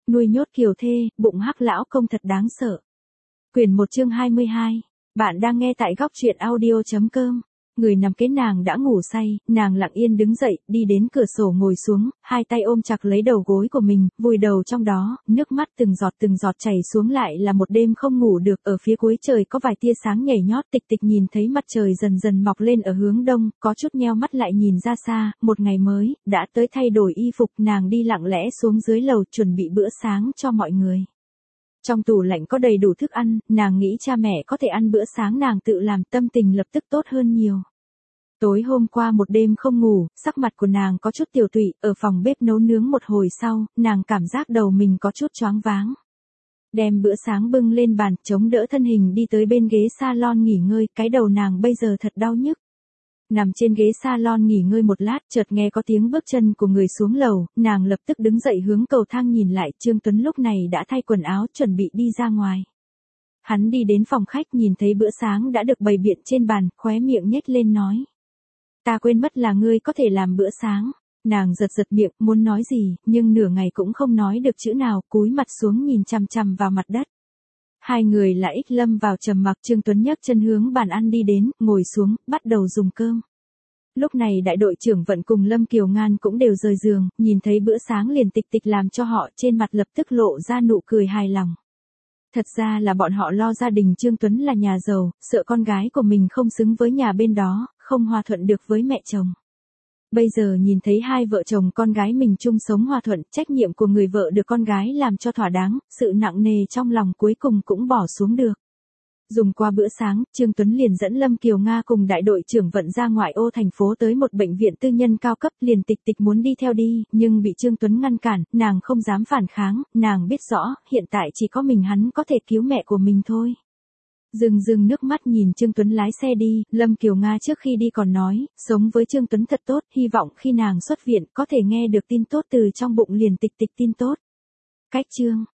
nuôi nhốt kiều thê, bụng hắc lão công thật đáng sợ. Quyển 1 chương 22. Bạn đang nghe tại góc truyện audio.com. Người nằm kế nàng đã ngủ say, nàng lặng yên đứng dậy, đi đến cửa sổ ngồi xuống, hai tay ôm chặt lấy đầu gối của mình, vùi đầu trong đó, nước mắt từng giọt chảy xuống. Lại là một đêm không ngủ được. Ở phía cuối trời có vài tia sáng nhảy nhót, Tịch Tịch nhìn thấy mặt trời dần dần mọc lên ở hướng đông, có chút nheo mắt lại nhìn ra xa, một ngày mới đã tới. Thay đổi y phục, nàng đi lặng lẽ xuống dưới lầu chuẩn bị bữa sáng cho mọi người. Trong tủ lạnh có đầy đủ thức ăn, nàng nghĩ cha mẹ có thể ăn bữa sáng nàng tự làm, tâm tình lập tức tốt hơn nhiều. Tối hôm qua một đêm không ngủ, sắc mặt của nàng có chút tiều tụy, ở phòng bếp nấu nướng một hồi sau, nàng cảm giác đầu mình có chút choáng váng. Đem bữa sáng bưng lên bàn, chống đỡ thân hình đi tới bên ghế salon nghỉ ngơi, cái đầu nàng bây giờ thật đau nhức. Nằm trên ghế salon nghỉ ngơi một lát, chợt nghe có tiếng bước chân của người xuống lầu, nàng lập tức đứng dậy hướng cầu thang nhìn lại. Trương Tuấn lúc này đã thay quần áo chuẩn bị đi ra ngoài. Hắn đi đến phòng khách nhìn thấy bữa sáng đã được bày biện trên bàn, khóe miệng nhếch lên nói. Ta quên mất là ngươi có thể làm bữa sáng. Nàng giật miệng, muốn nói gì, nhưng nửa ngày cũng không nói được chữ nào, cúi mặt xuống nhìn chằm chằm vào mặt đất. Hai người lại lâm vào trầm mặc. Trương Tuấn nhấc chân hướng bàn ăn đi đến, ngồi xuống, bắt đầu dùng cơm. Lúc này đại đội trưởng Vận cùng Lâm Kiều Ngan cũng đều rời giường, nhìn thấy bữa sáng liền Tịch Tịch làm cho họ, trên mặt lập tức lộ ra nụ cười hài lòng. Thật ra là bọn họ lo gia đình Trương Tuấn là nhà giàu, sợ con gái của mình không xứng với nhà bên đó, không hòa thuận được với mẹ chồng. Bây giờ nhìn thấy hai vợ chồng con gái mình chung sống hòa thuận, trách nhiệm của người vợ được con gái làm cho thỏa đáng, sự nặng nề trong lòng cuối cùng cũng bỏ xuống được. Dùng qua bữa sáng, Trương Tuấn liền dẫn Lâm Kiều Nga cùng đại đội trưởng Vận ra ngoại ô thành phố tới một bệnh viện tư nhân cao cấp. Liền Tịch Tịch muốn đi theo đi, nhưng bị Trương Tuấn ngăn cản, nàng không dám phản kháng, nàng biết rõ, hiện tại chỉ có mình hắn có thể cứu mẹ của mình thôi. Rưng nước mắt nhìn Trương Tuấn lái xe đi, Lâm Kiều Nga trước khi đi còn nói, sống với Trương Tuấn thật tốt, hy vọng khi nàng xuất viện có thể nghe được tin tốt từ trong bụng liền Tịch Tịch tin tốt. Cách chương